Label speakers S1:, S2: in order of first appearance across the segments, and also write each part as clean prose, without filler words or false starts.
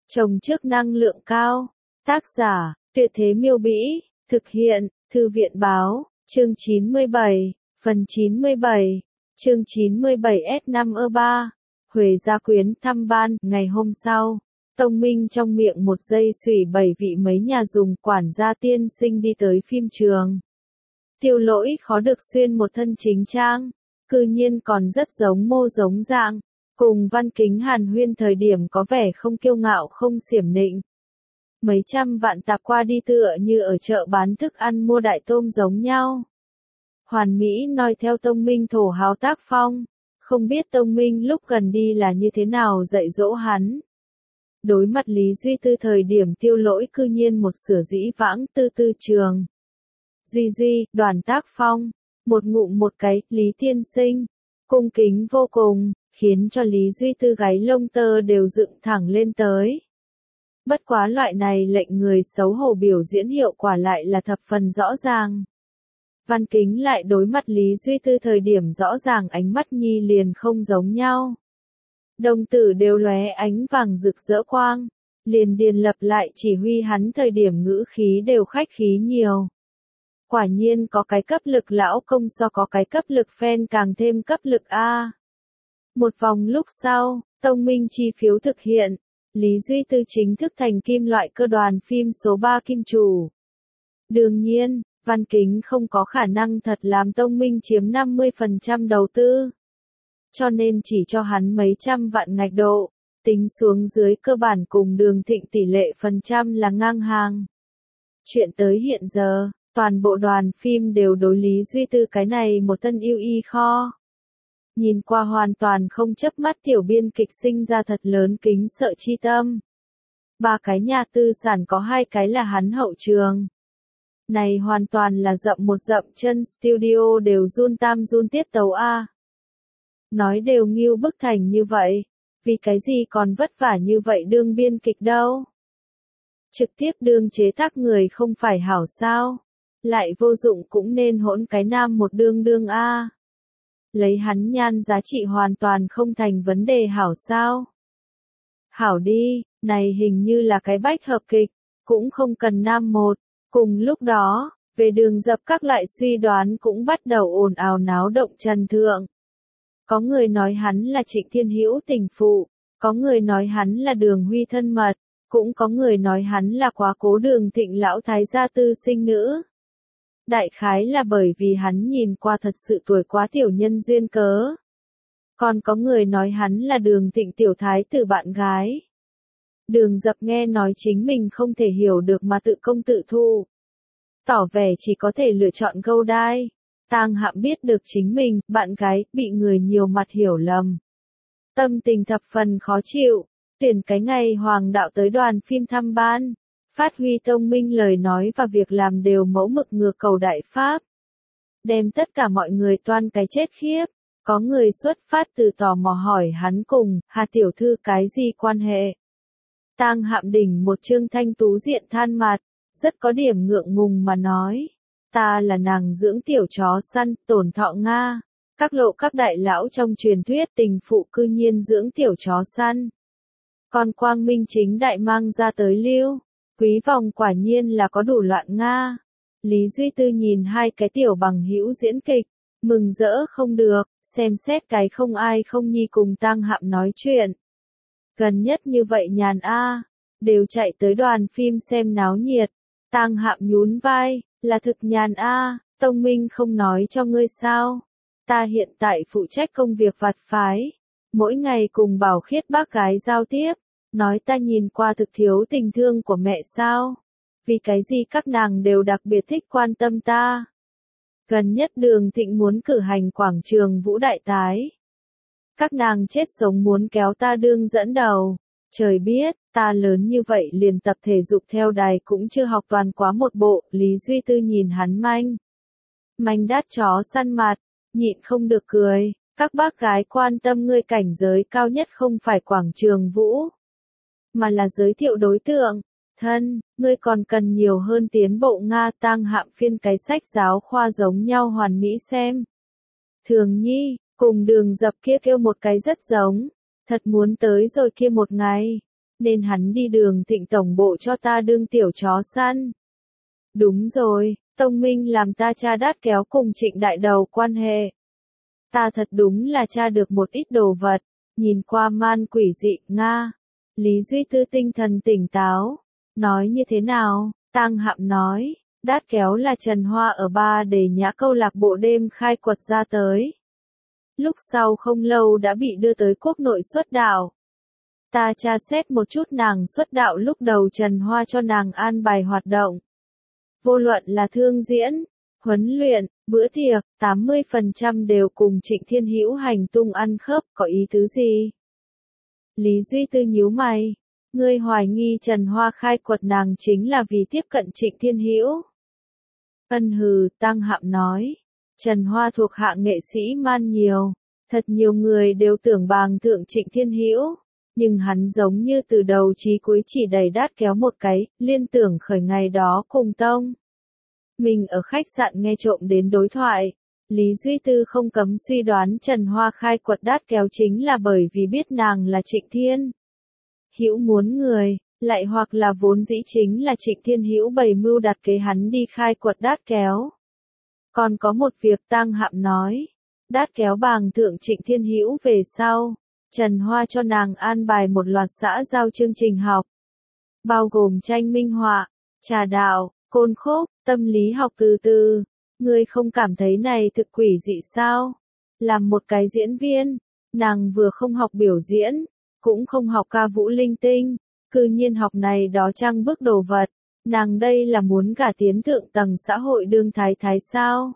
S1: Trồng trước năng lượng cao. Tác giả, Tuyệt Thế Miêu Bĩ. Thực hiện, Thư viện Báo. Chương 97. Phần 97. Chương 97S5E3. Huệ Gia Quyến thăm ban. Ngày hôm sau, Tông Minh trong miệng một giây xủy 7 vị mấy nhà dùng quản gia tiên sinh đi tới phim trường. Tiêu Lỗi khó được xuyên một thân chính trang, cư nhiên còn rất giống mô giống dạng, cùng Văn Kính hàn huyên thời điểm có vẻ không kiêu ngạo không xiểm nịnh. Mấy trăm vạn tạp qua đi tựa như ở chợ bán thức ăn mua đại tôm giống nhau. Hoàn Mỹ nói theo Tông Minh thổ hào tác phong, không biết Tông Minh lúc gần đi là như thế nào dạy dỗ hắn. Đối mặt Lý Duy Tư thời điểm Tiêu Lỗi cư nhiên một sửa dĩ vãng tư trường. Duy, Đoàn Tác Phong, một ngụm một cái, Lý tiên sinh, cung kính vô cùng, khiến cho Lý Duy Tư gáy lông tơ đều dựng thẳng lên tới. Bất quá loại này lệnh người xấu hổ biểu diễn hiệu quả lại là thập phần rõ ràng. Văn Kính lại đối mặt Lý Duy Tư thời điểm rõ ràng ánh mắt nhi liền không giống nhau. Đồng tử đều lóe ánh vàng rực rỡ quang, liền điền lập lại chỉ huy hắn thời điểm ngữ khí đều khách khí nhiều. Quả nhiên có cái cấp lực lão công so có cái cấp lực fan càng thêm cấp lực A. Một vòng lúc sau, Tông Minh chi phiếu thực hiện, Lý Duy Tư chính thức thành kim loại cơ đoàn phim số 3 kim chủ. Đương nhiên, Văn Kính không có khả năng thật làm Tông Minh chiếm 50% đầu tư. Cho nên chỉ cho hắn mấy trăm vạn ngạch độ, tính xuống dưới cơ bản cùng Đường Thịnh tỷ lệ phần trăm là ngang hàng. Chuyện tới hiện giờ, toàn bộ đoàn phim đều đối Lý Duy Tư cái này một tân yêu y kho. Nhìn qua hoàn toàn không chớp mắt tiểu biên kịch sinh ra thật lớn kính sợ chi tâm. 3 cái nhà tư sản có 2 cái là hắn hậu trường. Này hoàn toàn là dậm một dậm chân studio đều run tam run tiết tấu A. Nói đều nghiêu bức thành như vậy, vì cái gì còn vất vả như vậy đương biên kịch đâu. Trực tiếp đương chế tác người không phải hảo sao, lại vô dụng cũng nên hỗn cái nam một đương A. Lấy hắn nhan giá trị hoàn toàn không thành vấn đề hảo sao. Hảo đi, này hình như là cái bách hợp kịch, cũng không cần nam một. Cùng lúc đó, về Đường Dập các loại suy đoán cũng bắt đầu ồn ào náo động trần thượng. Có người nói hắn là Trịnh Thiên Hữu tình phụ, có người nói hắn là Đường Huy thân mật, cũng có người nói hắn là quá cố Đường Thịnh lão thái gia tư sinh nữ. Đại khái là bởi vì hắn nhìn qua thật sự tuổi quá tiểu nhân duyên cớ. Còn có người nói hắn là Đường Thịnh tiểu thái tử bạn gái. Đường Dập nghe nói chính mình không thể hiểu được mà tự công tự thụ. Tỏ vẻ chỉ có thể lựa chọn câu đai. Tang Hạm biết được chính mình, bạn gái, bị người nhiều mặt hiểu lầm. Tâm tình thập phần khó chịu, tuyển cái ngày Hoàng đạo tới đoàn phim thăm ban. Phát huy Tông Minh lời nói và việc làm đều mẫu mực ngược cầu đại pháp. Đem tất cả mọi người toan cái chết khiếp. Có người xuất phát từ tò mò hỏi hắn cùng, Hà tiểu thư cái gì quan hệ. Tang Hạm đỉnh một trương thanh tú diện than mặt, rất có điểm ngượng ngùng mà nói. Ta là nàng dưỡng tiểu chó săn, Tổn Thọ Nga. Các lộ các đại lão trong truyền thuyết tình phụ cư nhiên dưỡng tiểu chó săn. Còn Quang Minh chính đại mang ra tới lưu. Quý vòng quả nhiên là có đủ loạn Nga. Lý Duy Tư nhìn 2 cái tiểu bằng hữu diễn kịch, mừng rỡ không được, xem xét cái không ai không nhi cùng Tang Hạm nói chuyện. Gần nhất như vậy nhàn A, đều chạy tới đoàn phim xem náo nhiệt. Tang Hạm nhún vai, là thực nhàn A, Tông Minh không nói cho ngươi sao. Ta hiện tại phụ trách công việc vặt phái, mỗi ngày cùng Bảo Khiết bác gái giao tiếp, nói ta nhìn qua thực thiếu tình thương của mẹ sao. Vì cái gì các nàng đều đặc biệt thích quan tâm ta. Gần nhất Đường Thịnh muốn cử hành quảng trường vũ đại tái. Các nàng chết sống muốn kéo ta đương dẫn đầu. Trời biết, ta lớn như vậy liền tập thể dục theo đài cũng chưa học toàn quá một bộ. Lý Duy Tư nhìn hắn manh đát chó săn mặt, nhịn không được cười. Các bác gái quan tâm ngươi cảnh giới cao nhất không phải quảng trường vũ, mà là giới thiệu đối tượng. Thân, ngươi còn cần nhiều hơn tiến bộ Nga. Tang Hạm phiên cái sách giáo khoa giống nhau hoàn mỹ xem. Thường Nhi, cùng Đường Dập kia kêu một cái rất giống. Thật muốn tới rồi kia một ngày. nên hắn đi Đường Thịnh tổng bộ cho ta đương tiểu chó săn. Đúng rồi, Tông Minh làm ta tra Đát Kéo cùng Trịnh Đại Đầu quan hệ. Ta thật đúng là tra được một ít đồ vật, nhìn qua man quỷ dị, Nga. Lý Duy Tư tinh thần tỉnh táo. Nói như thế nào? Tang Hạm nói, Đát Kéo là Trần Hoa ở Ba Đề Nhã câu lạc bộ đêm khai quật ra tới. Lúc sau không lâu đã bị đưa tới quốc nội xuất đạo. Ta tra xét một chút nàng xuất đạo lúc đầu Trần Hoa cho nàng an bài hoạt động. Vô luận là thương diễn, huấn luyện, bữa tiệc, 80% đều cùng Trịnh Thiên Hữu hành tung ăn khớp, có ý tứ gì? Lý Duy Tư nhíu mày, ngươi hoài nghi Trần Hoa khai quật nàng chính là vì tiếp cận Trịnh Thiên Hữu. Ân hừ, Tang Hạm nói, Trần Hoa thuộc hạng nghệ sĩ man nhiều, thật nhiều người đều tưởng bàng thượng Trịnh Thiên Hữu. Nhưng hắn giống như từ đầu chí cuối chỉ đẩy Đát Kéo một cái, liên tưởng khởi ngày đó cùng Tông. Mình ở khách sạn nghe trộm đến đối thoại. Lý Duy Tư không cấm suy đoán Trần Hoa khai quật Đát Kéo chính là bởi vì biết nàng là Trịnh Thiên Hữu muốn người, lại hoặc là vốn dĩ chính là Trịnh Thiên Hữu bày mưu đặt kế hắn đi khai quật Đát Kéo. Còn có một việc Tang Hạm nói, Đát Kéo bàng thượng Trịnh Thiên Hữu về sau. Trần Hoa cho nàng an bài một loạt xã giao chương trình học, bao gồm tranh minh họa, trà đạo, côn khúc, tâm lý học từ từ. Ngươi không cảm thấy này thực quỷ dị sao? Làm một cái diễn viên, nàng vừa không học biểu diễn, cũng không học ca vũ linh tinh, cư nhiên học này đó trang bức đồ vật. Nàng đây là muốn gả tiến thượng tầng xã hội đương thái thái sao?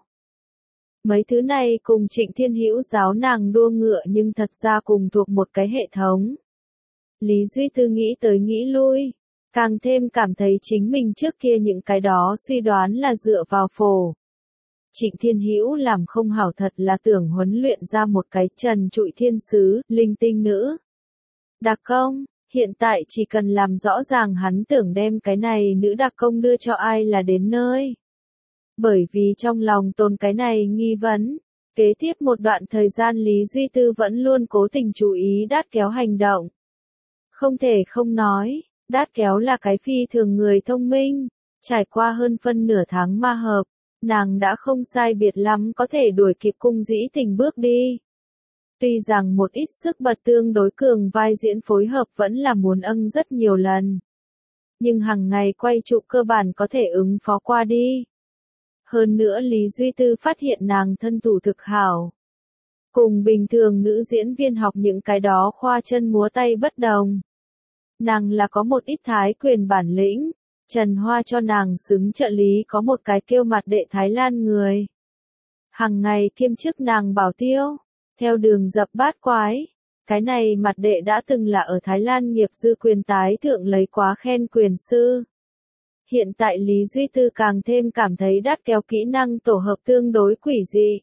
S1: Mấy thứ này cùng Trịnh Thiên Hữu giáo nàng đua ngựa nhưng thật ra cùng thuộc một cái hệ thống. Lý Duy Tư nghĩ tới nghĩ lui, càng thêm cảm thấy chính mình trước kia những cái đó suy đoán là dựa vào phổ. Trịnh Thiên Hữu làm không hảo thật là tưởng huấn luyện ra một cái trần trụi thiên sứ, linh tinh nữ. Đặc công, hiện tại chỉ cần làm rõ ràng hắn tưởng đem cái này nữ đặc công đưa cho ai là đến nơi. Bởi vì trong lòng tồn cái này nghi vấn, kế tiếp một đoạn thời gian Lý Duy Tư vẫn luôn cố tình chú ý Đát Kéo hành động. Không thể không nói, Đát Kéo là cái phi thường người thông minh, trải qua hơn phân nửa tháng ma hợp, nàng đã không sai biệt lắm có thể đuổi kịp Cung Dĩ Tình bước đi. Tuy rằng một ít sức bật tương đối cường vai diễn phối hợp vẫn là muốn rất nhiều lần. Nhưng hàng ngày quay chụp cơ bản có thể ứng phó qua đi. Hơn nữa Lý Duy Tư phát hiện nàng thân thủ thực hảo. Cùng bình thường nữ diễn viên học những cái đó khoa chân múa tay bất đồng. Nàng là có một ít thái quyền bản lĩnh, Trần Hoa cho nàng xứng trợ lý có một cái kêu mặt đệ Thái Lan người. Hàng ngày kiêm chức nàng bảo tiêu, theo đường dập bát quái. Cái này mặt đệ đã từng là ở Thái Lan nghiệp dư quyền tái thượng lấy quá khen quyền sư. Hiện tại Lý Duy Tư càng thêm cảm thấy Đát Kéo kỹ năng tổ hợp tương đối quỷ dị.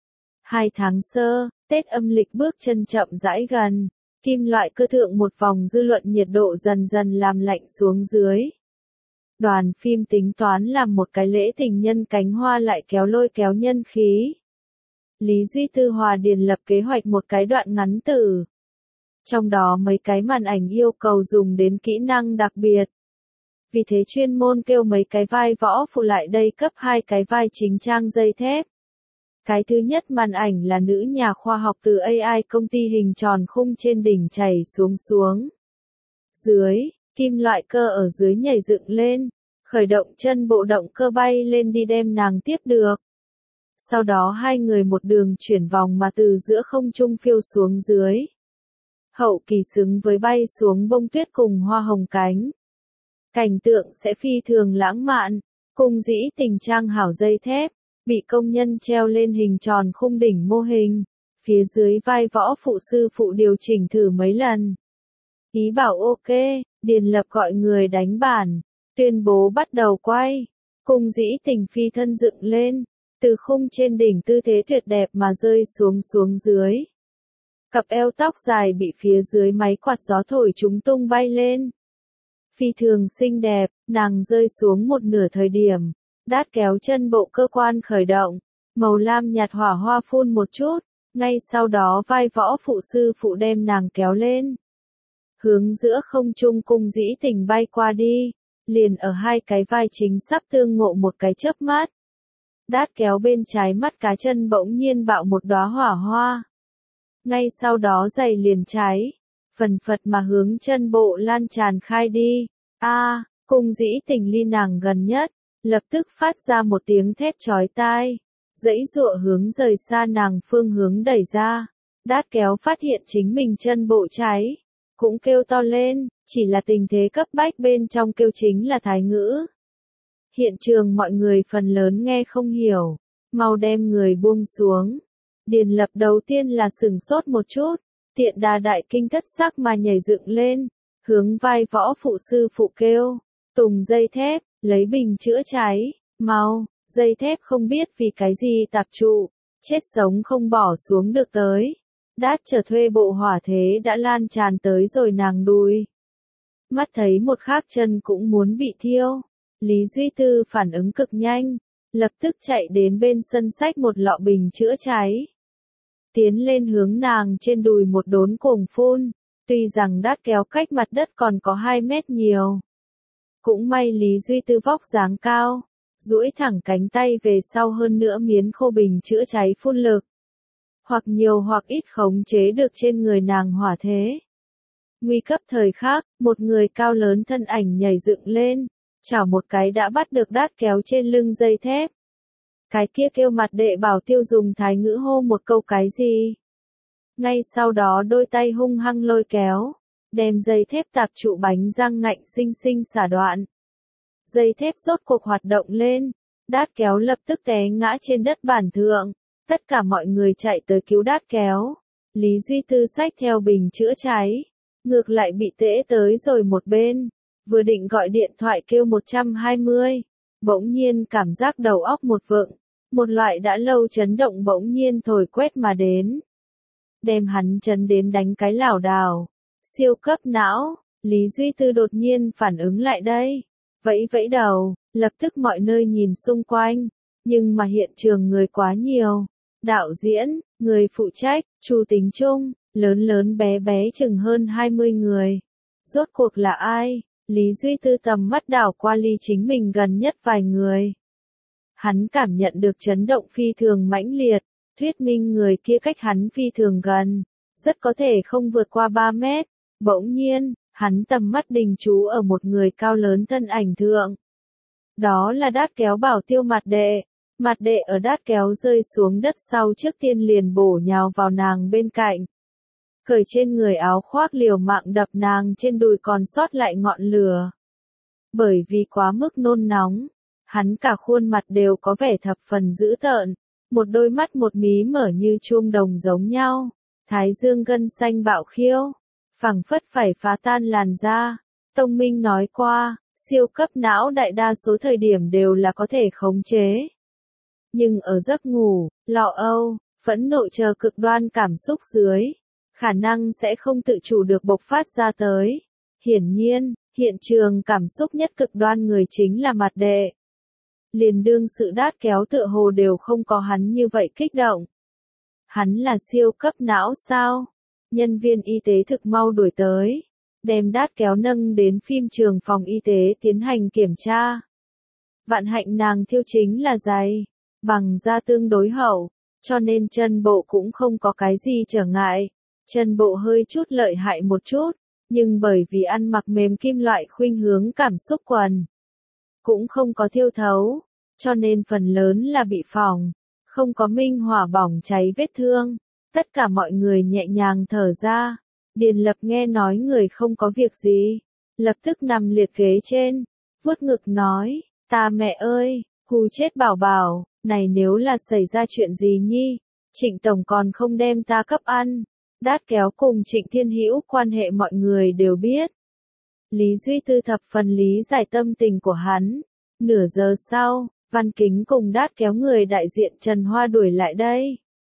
S1: 2 tháng sơ, Tết âm lịch bước chân chậm rãi gần, kim loại cơ thượng một vòng dư luận nhiệt độ dần dần làm lạnh xuống dưới. Đoàn phim tính toán làm một cái lễ tình nhân cánh hoa lại lôi kéo nhân khí. Lý Duy Tư hòa điền lập kế hoạch một cái đoạn ngắn tử. Trong đó mấy cái màn ảnh yêu cầu dùng đến kỹ năng đặc biệt. Vì thế chuyên môn kêu mấy cái vai võ phụ lại đây cấp 2 cái vai chính trang dây thép. Cái thứ nhất màn ảnh là nữ nhà khoa học từ AI công ty hình tròn khung trên đỉnh chảy xuống. Dưới, kim loại cơ ở dưới nhảy dựng lên, khởi động chân bộ động cơ bay lên đi đem nàng tiếp được. Sau đó hai người một đường chuyển vòng mà từ giữa không trung phiêu xuống dưới. Hậu kỳ xứng với bay xuống bông tuyết cùng hoa hồng cánh. Cảnh tượng sẽ phi thường lãng mạn, Cung Dĩ Tình trang hảo dây thép, bị công nhân treo lên hình tròn khung đỉnh mô hình, phía dưới vai võ phụ sư phụ điều chỉnh thử mấy lần. Ý bảo ok, Điền Lập gọi người đánh bản, tuyên bố bắt đầu quay, Cung Dĩ Tình phi thân dựng lên, từ khung trên đỉnh tư thế tuyệt đẹp mà rơi xuống dưới. Cặp eo tóc dài bị phía dưới máy quạt gió thổi chúng tung bay lên. Phi thường xinh đẹp, nàng rơi xuống một nửa thời điểm, Đát Kéo chân bộ cơ quan khởi động, màu lam nhạt hỏa hoa phun một chút, ngay sau đó vai võ phụ sư phụ đem nàng kéo lên. hướng giữa không trung cung dĩ tình bay qua đi, liền ở hai cái vai chính sắp tương ngộ một cái chớp mắt. Đát kéo bên trái mắt cá chân bỗng nhiên bạo một đóa hỏa hoa. Ngay sau đó giày liền cháy, phần phật mà hướng chân bộ lan tràn khai đi. Cung dĩ tình ly nàng gần nhất, lập tức phát ra một tiếng thét chói tai, giãy giụa hướng rời xa nàng phương hướng đẩy ra. Đát kéo phát hiện chính mình chân bộ cháy, cũng kêu to lên, chỉ là tình thế cấp bách bên trong kêu chính là thái ngữ. Hiện trường mọi người phần lớn nghe không hiểu, mau đem người buông xuống. Điền Lập đầu tiên là sửng sốt một chút, tiện đà đại kinh thất sắc mà nhảy dựng lên, hướng vai võ phụ sư phụ kêu, Tùng dây thép, lấy bình chữa cháy, mau, dây thép không biết vì cái gì tạp trụ, chết sống không bỏ xuống được tới. Đát chờ thuê bộ hỏa thế đã lan tràn tới rồi nàng đùi. Mắt thấy một khác chân cũng muốn bị thiêu, Lý Duy Tư phản ứng cực nhanh, lập tức chạy đến bên sân xách một lọ bình chữa cháy. Tiến lên hướng nàng trên đùi một đốn cuồng phun, tuy rằng Đát kéo cách mặt đất còn có 2 mét nhiều. Cũng may Lý Duy Tư vóc dáng cao, duỗi thẳng cánh tay về sau hơn nữa miến khô bình chữa cháy phun lực. Hoặc nhiều hoặc ít khống chế được trên người nàng hỏa thế. Nguy cấp thời khắc, một người cao lớn thân ảnh nhảy dựng lên, chảo một cái đã bắt được Đát kéo trên lưng dây thép. Cái kia kêu mặt đệ bảo tiêu dùng thái ngữ hô một câu cái gì. Ngay sau đó đôi tay hung hăng lôi kéo, đem dây thép tạp trụ bánh răng ngạnh xinh xinh xả đoạn. Dây thép rốt cuộc hoạt động lên, Đát kéo lập tức té ngã trên đất bản thượng. Tất cả mọi người chạy tới cứu Đát kéo. Lý Duy Tư xách theo bình chữa cháy, ngược lại bị tễ tới rồi một bên. Vừa định gọi điện thoại kêu 120, bỗng nhiên cảm giác đầu óc một vựng, một loại đã lâu chấn động bỗng nhiên thổi quét mà đến. Đem hắn chấn đến đánh cái lảo đảo, siêu cấp não. Lý Duy Tư đột nhiên phản ứng lại đây, vẫy vẫy đầu, lập tức mọi nơi nhìn xung quanh, nhưng mà hiện trường người quá nhiều. Đạo diễn, người phụ trách, Chu Tính Trung, lớn lớn bé bé chừng hơn 20 người. Rốt cuộc là ai? Lý Duy Tư tầm mắt đảo qua ly chính mình gần nhất vài người. Hắn cảm nhận được chấn động phi thường mãnh liệt, thuyết minh người kia cách hắn phi thường gần, rất có thể không vượt qua 3 mét. Bỗng nhiên, hắn tầm mắt đình chú ở một người cao lớn thân ảnh thượng. Đó là Đát kéo bảo tiêu mặt đệ. Mặt đệ ở Đát kéo rơi xuống đất sau trước tiên liền bổ nhào vào nàng bên cạnh. Cởi trên người áo khoác liều mạng đập nàng trên đùi còn sót lại ngọn lửa. Bởi vì quá mức nôn nóng, hắn cả khuôn mặt đều có vẻ thập phần dữ tợn, một đôi mắt một mí mở như chuông đồng giống nhau, thái dương gân xanh bạo khiêu, phảng phất phải phá tan làn da. Tông Minh nói qua, siêu cấp não đại đa số thời điểm đều là có thể khống chế. Nhưng ở giấc ngủ, lo âu, phẫn nộ chờ cực đoan cảm xúc dưới, khả năng sẽ không tự chủ được bộc phát ra tới. Hiển nhiên, hiện trường cảm xúc nhất cực đoan người chính là mặt đệ. Liền đương sự Đát kéo tựa hồ đều không có hắn như vậy kích động. Hắn là siêu cấp não sao? Nhân viên y tế thực mau đuổi tới, đem Đát kéo nâng đến phim trường phòng y tế tiến hành kiểm tra. Vạn hạnh nàng thiêu chính là giày, bằng da tương đối hậu, cho nên chân bộ cũng không có cái gì trở ngại. Chân bộ hơi chút lợi hại một chút, nhưng bởi vì ăn mặc mềm kim loại khuynh hướng cảm xúc quần, cũng không có thiêu thấu, cho nên phần lớn là bị phỏng, không có minh hỏa bỏng cháy vết thương. Tất cả mọi người nhẹ nhàng thở ra. Điền Lập nghe nói người không có việc gì, lập tức nằm liệt ghế trên, vuốt ngực nói, ta mẹ ơi, hù chết bảo bảo, này nếu là xảy ra chuyện gì nhi, Trịnh Tổng còn không đem ta cấp ăn. Đát kéo cùng Trịnh Thiên Hữu quan hệ mọi người đều biết. Lý Duy Tư thập phần lý giải tâm tình của hắn. Nửa giờ sau, Văn Kính cùng Đát kéo người đại diện Trần Hoa đuổi lại đây.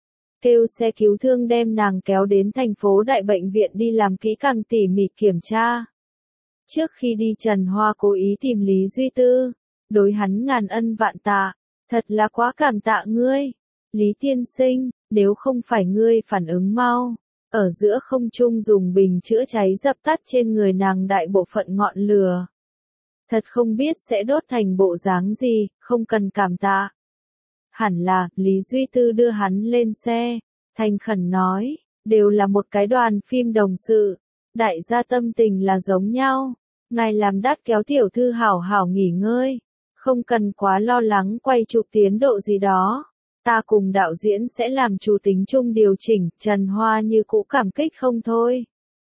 S1: Kêu xe cứu thương đem nàng kéo đến thành phố đại bệnh viện đi làm kỹ càng tỉ mỉ kiểm tra. Trước khi đi Trần Hoa cố ý tìm Lý Duy Tư, đối hắn ngàn ân vạn tạ, thật là quá cảm tạ ngươi. Lý tiên sinh, nếu không phải ngươi phản ứng mau, ở giữa không trung dùng bình chữa cháy dập tắt trên người nàng đại bộ phận ngọn lửa. Thật không biết sẽ đốt thành bộ dáng gì, không cần cảm tạ. Hẳn là, Lý Duy Tư đưa hắn lên xe, thành khẩn nói, đều là một cái đoàn phim đồng sự, đại gia tâm tình là giống nhau, ngài làm Đát Kéo tiểu thư hảo hảo nghỉ ngơi, không cần quá lo lắng quay chụp tiến độ gì đó. Ta cùng đạo diễn sẽ làm chủ tính chung điều chỉnh, Trần Hoa như cũ cảm kích không thôi.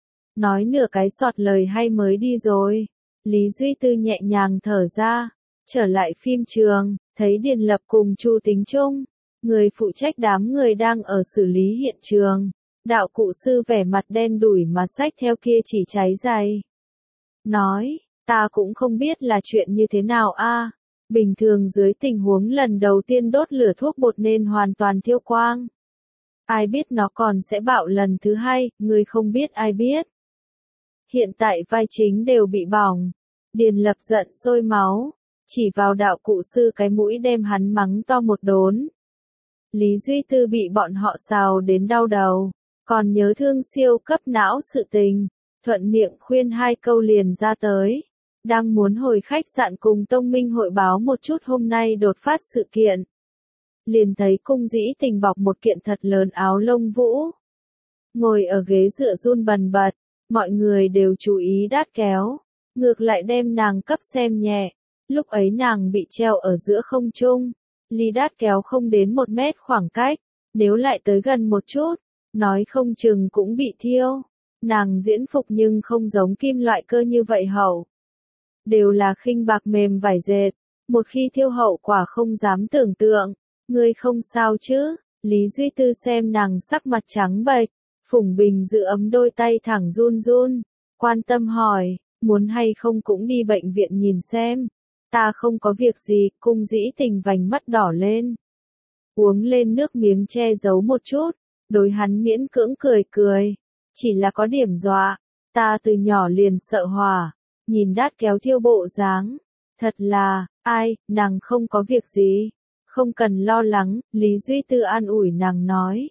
S1: Nói nửa cái sọt lời hay mới đi rồi. Lý Duy Tư nhẹ nhàng thở ra, trở lại phim trường, thấy Điền Lập cùng Chu Tính Trung, người phụ trách đám người đang ở xử lý hiện trường. Đạo cụ sư vẻ mặt đen đủi mà xách theo kia chỉ cháy dày. Nói, ta cũng không biết là chuyện như thế nào a. Bình thường dưới tình huống lần đầu tiên đốt lửa thuốc bột nên hoàn toàn thiêu quang. Ai biết nó còn sẽ bạo lần thứ hai, người không biết ai biết. Hiện tại vai chính đều bị bỏng. Điền Lập giận sôi máu, chỉ vào đạo cụ sư cái mũi đem hắn mắng to một đốn. Lý Duy Tư bị bọn họ xào đến đau đầu, còn nhớ thương siêu cấp não sự tình, thuận miệng khuyên hai câu liền ra tới. Đang muốn hồi khách sạn cùng Tông Minh hội báo một chút hôm nay đột phát sự kiện. Liền thấy Cung Dĩ Tình bọc một kiện thật lớn áo lông vũ. Ngồi ở ghế dựa run bần bật, mọi người đều chú ý Đát Kéo, ngược lại đem nàng cấp xem nhẹ. Lúc ấy nàng bị treo ở giữa không trung, ly Đát Kéo không đến 1 mét khoảng cách, nếu lại tới gần một chút, nói không chừng cũng bị thiêu. Nàng diễn phục nhưng không giống kim loại cơ như vậy hậu. Đều là khinh bạc mềm vải dệt, một khi thiêu hậu quả không dám tưởng tượng. Ngươi không sao chứ? Lý Duy Tư xem nàng sắc mặt trắng bệch, Phùng Bình giữ ấm đôi tay thẳng run run, quan tâm hỏi, muốn hay không cũng đi bệnh viện nhìn xem. Ta không có việc gì, Cung Dĩ Tình vành mắt đỏ lên. Uống lên nước miếng che giấu một chút, đối hắn miễn cưỡng cười cười. Chỉ là có điểm dọa, ta từ nhỏ liền sợ hỏa, nhìn Đát Kéo thiêu bộ dáng. Thật là, ai, nàng không có việc gì. Không cần lo lắng, Lý Duy Tư an ủi nàng nói.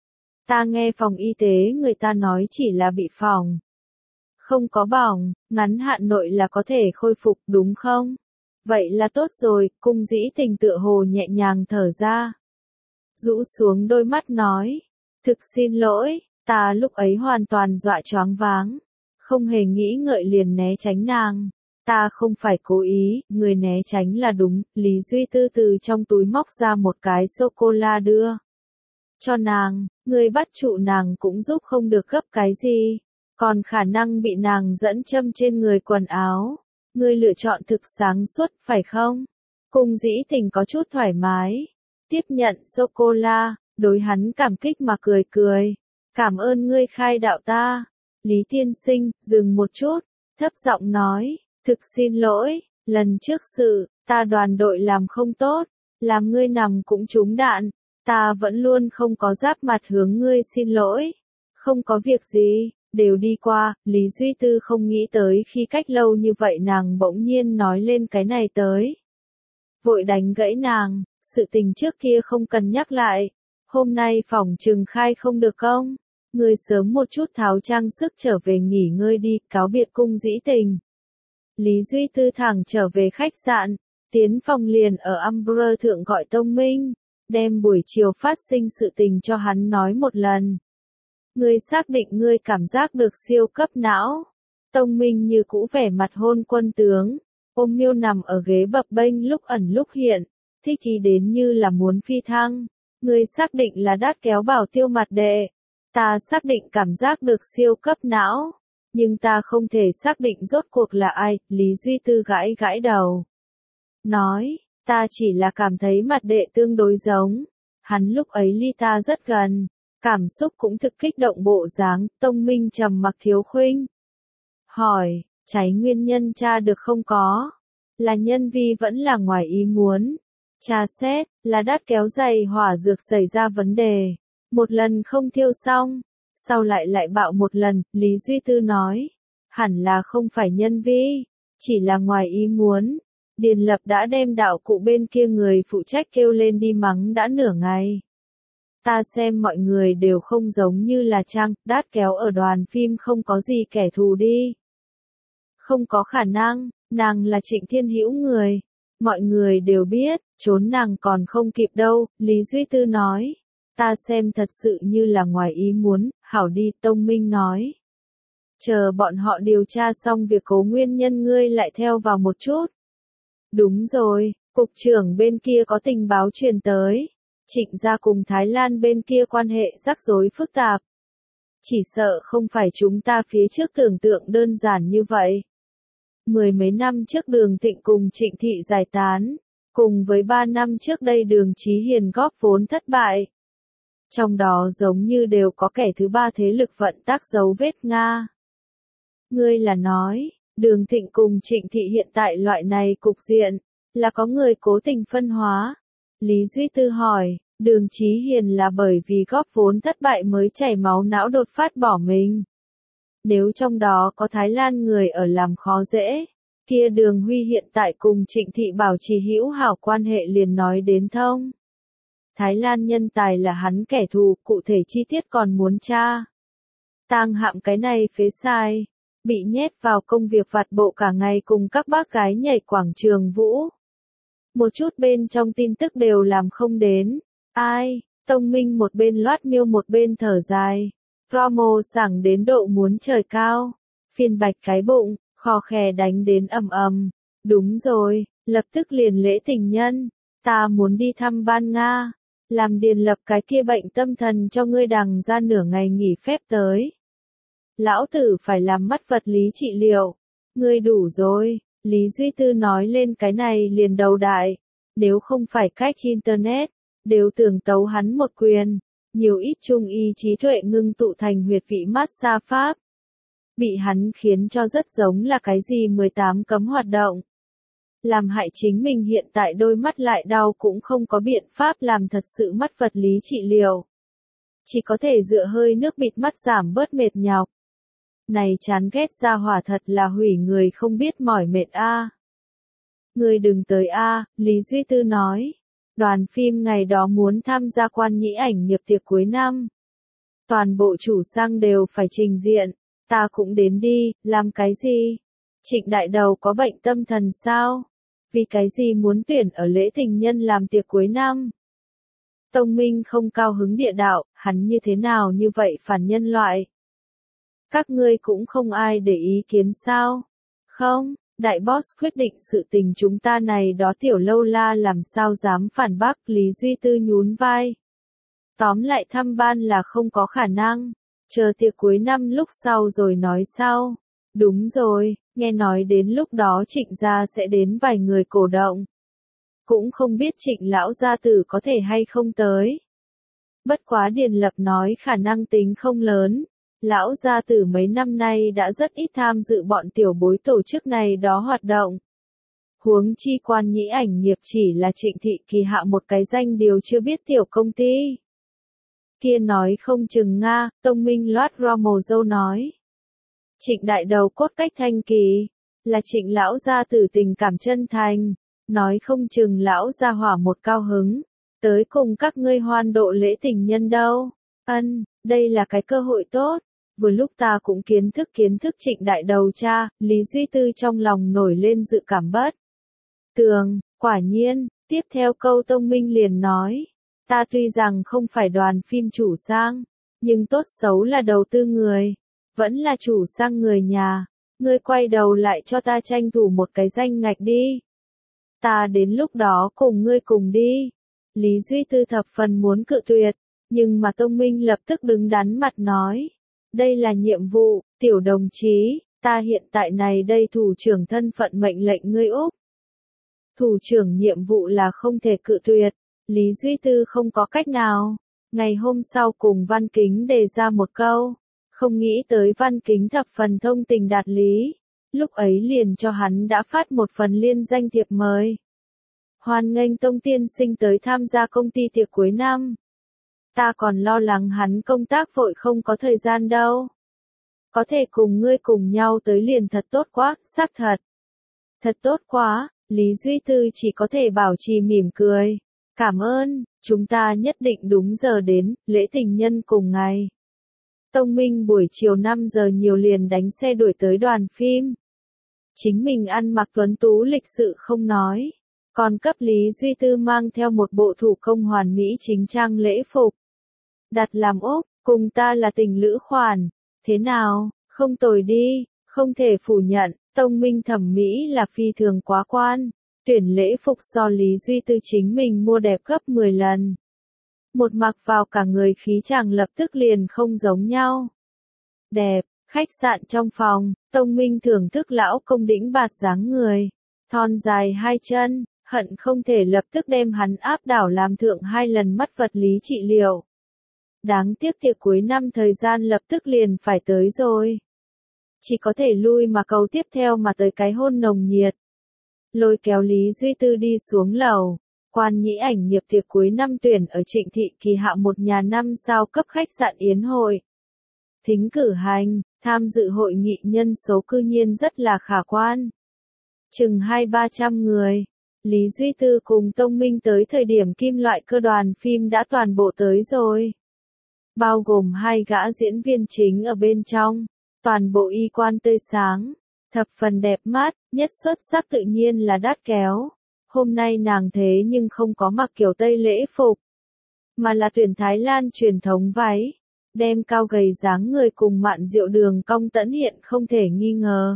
S1: Ta nghe phòng y tế người ta nói chỉ là bị phỏng. Không có bỏng, ngắn hạn nội là có thể khôi phục đúng không? Vậy là tốt rồi, Cung Dĩ Tình tựa hồ nhẹ nhàng thở ra. Rũ xuống đôi mắt nói. Thực xin lỗi, ta lúc ấy hoàn toàn dọa choáng váng. Không hề nghĩ ngợi liền né tránh nàng. Ta không phải cố ý, người né tránh là đúng. Lý Duy Tư từ trong túi móc ra một cái sô-cô-la đưa cho nàng, người bắt trụ nàng cũng giúp không được gấp cái gì, còn khả năng bị nàng dẫn châm trên người quần áo. Ngươi lựa chọn thực sáng suốt, phải không? Cung Dĩ Tình có chút thoải mái, tiếp nhận sô-cô-la, đối hắn cảm kích mà cười cười. Cảm ơn ngươi khai đạo ta. Lý tiên sinh, dừng một chút, thấp giọng nói, thực xin lỗi, lần trước sự, ta đoàn đội làm không tốt, làm ngươi nằm cũng trúng đạn, ta vẫn luôn không có giáp mặt hướng ngươi xin lỗi. Không có việc gì, đều đi qua. Lý Duy Tư không nghĩ tới khi cách lâu như vậy nàng bỗng nhiên nói lên cái này tới. Vội đánh gãy nàng, sự tình trước kia không cần nhắc lại, hôm nay phỏng trừng khai không được không? Ngươi sớm một chút tháo trang sức trở về nghỉ ngơi đi, cáo biệt Cung Dĩ Tình. Lý Duy Tư thẳng trở về khách sạn, tiến phòng liền ở Umbrella thượng gọi Tông Minh, đem buổi chiều phát sinh sự tình cho hắn nói một lần. Ngươi xác định ngươi cảm giác được siêu cấp não. Tông Minh như cũ vẻ mặt hôn quân tướng, ôm Miêu nằm ở ghế bập bênh lúc ẩn lúc hiện, thích ý đến như là muốn phi thăng. Ngươi xác định là Đát Kéo bảo tiêu mặt đệ. Ta xác định cảm giác được siêu cấp não, nhưng ta không thể xác định rốt cuộc là ai. Lý Duy Tư gãi gãi đầu. Nói, ta chỉ là cảm thấy mặt đệ tương đối giống. Hắn lúc ấy ly ta rất gần, cảm xúc cũng thực kích động bộ dáng. Tông Minh trầm mặc thiếu khuynh. Hỏi, cháy nguyên nhân tra được không có? Là nhân vi vẫn là ngoài ý muốn. Tra xét, là Đát Kéo dày hỏa dược xảy ra vấn đề. Một lần không thiêu xong, sau lại bạo một lần. Lý Duy Tư nói, hẳn là không phải nhân vi, chỉ là ngoài ý muốn. Điền Lập đã đem đạo cụ bên kia người phụ trách kêu lên đi mắng đã nửa ngày. Ta xem mọi người đều không giống như là Trang, Đát kéo ở đoàn phim không có gì kẻ thù đi. Không có khả năng, nàng là Trịnh Thiên Hữu người. Mọi người đều biết, trốn nàng còn không kịp đâu, Lý Duy Tư nói. Ta xem thật sự như là ngoài ý muốn, hảo đi, Tông Minh nói. Chờ bọn họ điều tra xong việc cố nguyên nhân ngươi lại theo vào một chút. Đúng rồi, cục trưởng bên kia có tình báo truyền tới. Trịnh gia cùng Thái Lan bên kia quan hệ rắc rối phức tạp. Chỉ sợ không phải chúng ta phía trước tưởng tượng đơn giản như vậy. Mười mấy năm trước Đường Thịnh cùng Trịnh Thị giải tán, cùng với 3 năm trước đây Đường Chí Hiền góp vốn thất bại. Trong đó giống như đều có kẻ thứ ba thế lực vận tác dấu vết Nga. Ngươi là nói, Đường Thịnh cùng Trịnh Thị hiện tại loại này cục diện, là có người cố tình phân hóa. Lý Duy Tư hỏi, Đường Chí Hiền là bởi vì góp vốn thất bại mới chảy máu não đột phát bỏ mình. Nếu trong đó có Thái Lan người ở làm khó dễ, kia Đường Huy hiện tại cùng Trịnh Thị bảo trì hữu hảo quan hệ liền nói đến thông. Thái Lan nhân tài là hắn kẻ thù, cụ thể chi tiết còn muốn tra. Tang Hạm cái này phế sai, bị nhét vào công việc vặt bộ cả ngày cùng các bác gái nhảy quảng trường vũ. Một chút bên trong tin tức đều làm không đến. Ai, Tông Minh một bên loát miêu một bên thở dài. Romo sảng đến độ muốn trời cao. Phiên Bạch cái bụng, khò khè đánh đến ầm ầm. Đúng rồi, lập tức liền lễ tình nhân. Ta muốn đi thăm Ban Nga. Làm Điền Lập cái kia bệnh tâm thần cho ngươi đằng ra nửa ngày nghỉ phép tới. Lão tử phải làm mắt vật lý trị liệu. Ngươi đủ rồi, Lý Duy Tư nói lên cái này liền đầu đại. Nếu không phải cách internet, đều tưởng tấu hắn một quyền. Nhiều ít trung y trí tuệ ngưng tụ thành huyệt vị massage pháp. Bị hắn khiến cho rất giống là cái gì 18 cấm hoạt động. Làm hại chính mình hiện tại đôi mắt lại đau cũng không có biện pháp làm thật sự mắt vật lý trị liệu. Chỉ có thể dựa hơi nước bịt mắt giảm bớt mệt nhọc. Này chán ghét ra hỏa thật là hủy người không biết mỏi mệt a. Ngươi đừng tới a, Lý Duy Tư nói. Đoàn phim ngày đó muốn tham gia quan nhĩ ảnh nghiệp tiệc cuối năm. Toàn bộ chủ sang đều phải trình diện, ta cũng đến đi, làm cái gì? Trịnh đại đầu có bệnh tâm thần sao? Vì cái gì muốn tuyển ở lễ tình nhân làm tiệc cuối năm? Tông Minh không cao hứng địa đạo, hắn như thế nào như vậy phản nhân loại? Các ngươi cũng không ai để ý kiến sao? Không, đại boss quyết định sự tình chúng ta này đó tiểu lâu la làm sao dám phản bác, Lý Duy Tư nhún vai. Tóm lại thăm Ban là không có khả năng, chờ tiệc cuối năm lúc sau rồi nói sau. Đúng rồi, nghe nói đến lúc đó Trịnh gia sẽ đến vài người cổ động. Cũng không biết Trịnh lão gia tử có thể hay không tới. Bất quá Điền Lập nói khả năng tính không lớn. Lão gia tử mấy năm nay đã rất ít tham dự bọn tiểu bối tổ chức này đó hoạt động. Huống chi quan nhĩ ảnh nghiệp chỉ là Trịnh Thị Kỳ hạ một cái danh điều chưa biết tiểu công ty. Kia nói không chừng Nga, Tông Minh loát Rommel dâu nói. Trịnh đại đầu cốt cách thanh kỳ, là Trịnh lão gia tử tình cảm chân thành, nói không chừng lão gia hỏa một cao hứng, tới cùng các ngươi hoan độ lễ tình nhân đâu. Ân, đây là cái cơ hội tốt. Vừa lúc ta cũng kiến thức Trịnh đại đầu cha, Lý Duy Tư trong lòng nổi lên dự cảm bất tường, quả nhiên, tiếp theo câu Tông Minh liền nói, ta tuy rằng không phải đoàn phim chủ sang, nhưng tốt xấu là đầu tư người, vẫn là chủ sang người nhà, ngươi quay đầu lại cho ta tranh thủ một cái danh ngạch đi. Ta đến lúc đó cùng ngươi cùng đi. Lý Duy Tư thập phần muốn cự tuyệt, nhưng mà Tông Minh lập tức đứng đắn mặt nói. Đây là nhiệm vụ, tiểu đồng chí, ta hiện tại này đây thủ trưởng thân phận mệnh lệnh ngươi Úc. Thủ trưởng nhiệm vụ là không thể cự tuyệt, Lý Duy Tư không có cách nào. Ngày hôm sau cùng Văn Kính đề ra một câu, không nghĩ tới Văn Kính thập phần thông tình đạt lý, lúc ấy liền cho hắn đã phát một phần liên danh thiệp mời. Hoan nghênh Tông tiên sinh tới tham gia công ty tiệc cuối năm. Ta còn lo lắng hắn công tác vội không có thời gian đâu. Có thể cùng ngươi cùng nhau tới liền thật tốt quá, xác thật. Thật tốt quá, Lý Duy Tư chỉ có thể bảo trì mỉm cười. Cảm ơn, Chúng ta nhất định đúng giờ đến, lễ tình nhân cùng ngày. Tông Minh buổi chiều 5 giờ nhiều liền đánh xe đuổi tới đoàn phim. Chính mình ăn mặc tuấn tú lịch sự không nói. Còn cấp Lý Duy Tư mang theo một bộ thủ công hoàn mỹ chính trang lễ phục. Đặt làm ốp, cùng ta là tình lữ khoản. Thế nào, không tồi đi, không thể phủ nhận, Tông Minh thẩm mỹ là phi thường quá quan. Tuyển lễ phục do Lý Duy Tư chính mình mua đẹp gấp 10 lần. Một mặc vào cả người khí chàng lập tức liền không giống nhau. Đẹp, khách sạn trong phòng, Tông Minh thưởng thức lão công đĩnh bạt dáng người. Thon dài hai chân, hận không thể lập tức đem hắn áp đảo làm thượng 2 lần mất vật lý trị liệu. Đáng tiếc tiệc cuối năm thời gian lập tức liền phải tới rồi. Chỉ có thể lui mà cầu tiếp theo mà tới cái hôn nồng nhiệt. Lôi kéo Lý Duy Tư đi xuống lầu. Quan nhĩ ảnh nghiệp tiệc cuối năm tuyển ở Trịnh Thị Kỳ Hạ một nhà 5 sao cấp khách sạn yến hội. Thính cử hành, tham dự hội nghị nhân số cư nhiên rất là khả quan. Chừng 200-300 người. Lý Duy Tư cùng Tông Minh tới thời điểm kim loại cơ đoàn phim đã toàn bộ tới rồi. Bao gồm 2 gã diễn viên chính ở bên trong. Toàn bộ y quan tươi sáng. Thập phần đẹp mắt, nhất xuất sắc tự nhiên là Đát Kéo. Hôm nay nàng thế nhưng không có mặc kiểu Tây lễ phục, mà là tuyển Thái Lan truyền thống váy, đem cao gầy dáng người cùng Mạn Diệu Đường cong tẫn hiện không thể nghi ngờ.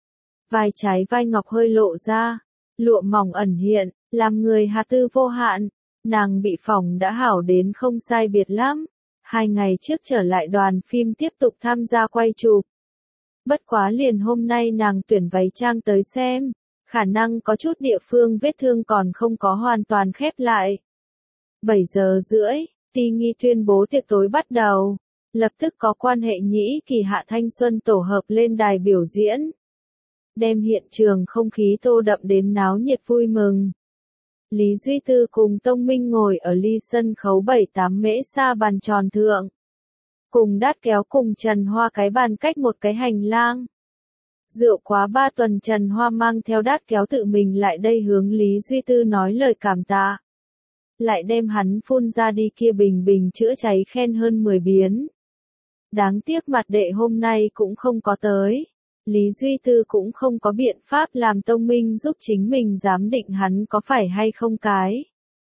S1: Vai trái vai ngọc hơi lộ ra, lụa mỏng ẩn hiện, làm người hà tư vô hạn, nàng bị phỏng đã hảo đến không sai biệt lắm. 2 ngày trước trở lại đoàn phim tiếp tục tham gia quay chụp. Bất quá liền hôm nay nàng tuyển váy trang tới xem. Khả năng có chút địa phương vết thương còn không có hoàn toàn khép lại. 7 giờ rưỡi, Ti Nghi tuyên bố tiệc tối bắt đầu. Lập tức có quan hệ Nhĩ Kỳ Hạ Thanh Xuân tổ hợp lên đài biểu diễn. Đem hiện trường không khí tô đậm đến náo nhiệt vui mừng. Lý Duy Tư cùng Tông Minh ngồi ở ly sân khấu 7-8 mễ xa bàn tròn thượng. Cùng Đát Kéo cùng Trần Hoa cái bàn cách một cái hành lang. Rượu quá 3 tuần Trần Hoa mang theo Đát Kéo tự mình lại đây hướng Lý Duy Tư nói lời cảm tạ. Lại đem hắn phun ra đi kia bình bình chữa cháy khen hơn 10 biến. Đáng tiếc mặt đệ hôm nay cũng không có tới. Lý Duy Tư cũng không có biện pháp làm Tông Minh giúp chính mình giám định hắn có phải hay không cái.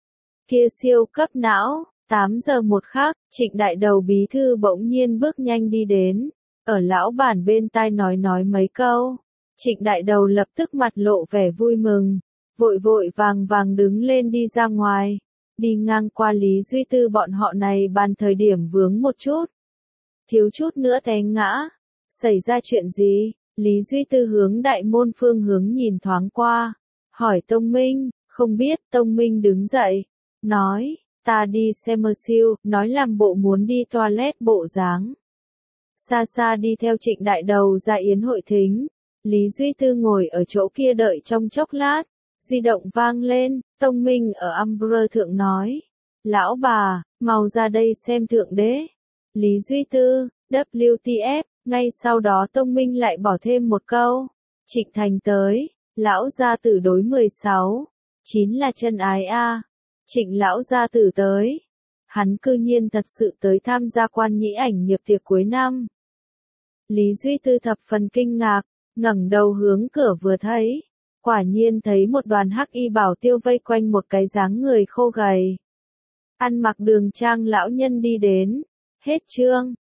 S1: Kia siêu cấp não, 8 giờ một khắc, Trịnh Đại Đầu bí thư bỗng nhiên bước nhanh đi đến. Ở lão bản bên tai nói mấy câu. Trịnh Đại Đầu lập tức mặt lộ vẻ vui mừng. Vội vội vàng vàng đứng lên đi ra ngoài. Đi ngang qua Lý Duy Tư bọn họ này bàn thời điểm vướng một chút. Thiếu chút nữa té ngã. Xảy ra chuyện gì? Lý Duy Tư hướng đại môn phương hướng nhìn thoáng qua. Hỏi Tông Minh, không biết. Tông Minh đứng dậy. Nói, ta đi xem mơ siêu, nói làm bộ muốn đi toilet bộ dáng. Xa xa đi theo Trịnh Đại Đầu ra yến hội thính. Lý Duy Tư ngồi ở chỗ kia đợi trong chốc lát. Di động vang lên, Tông Minh ở Umbrella thượng nói. Lão bà, mau ra đây xem thượng đế. Lý Duy Tư, WTF, ngay sau đó Tông Minh lại bỏ thêm một câu. Trịnh Thành tới, lão gia tử đối 16. 9 là chân ái a. Trịnh lão gia tử tới. Hắn cư nhiên thật sự tới tham gia quan nhĩ ảnh nghiệp tiệc cuối năm. Lý Duy Tư thập phần kinh ngạc, ngẩng đầu hướng cửa vừa thấy. Quả nhiên thấy một đoàn hắc y bảo tiêu vây quanh một cái dáng người khô gầy. Ăn mặc đường trang lão nhân đi đến. Hết chương.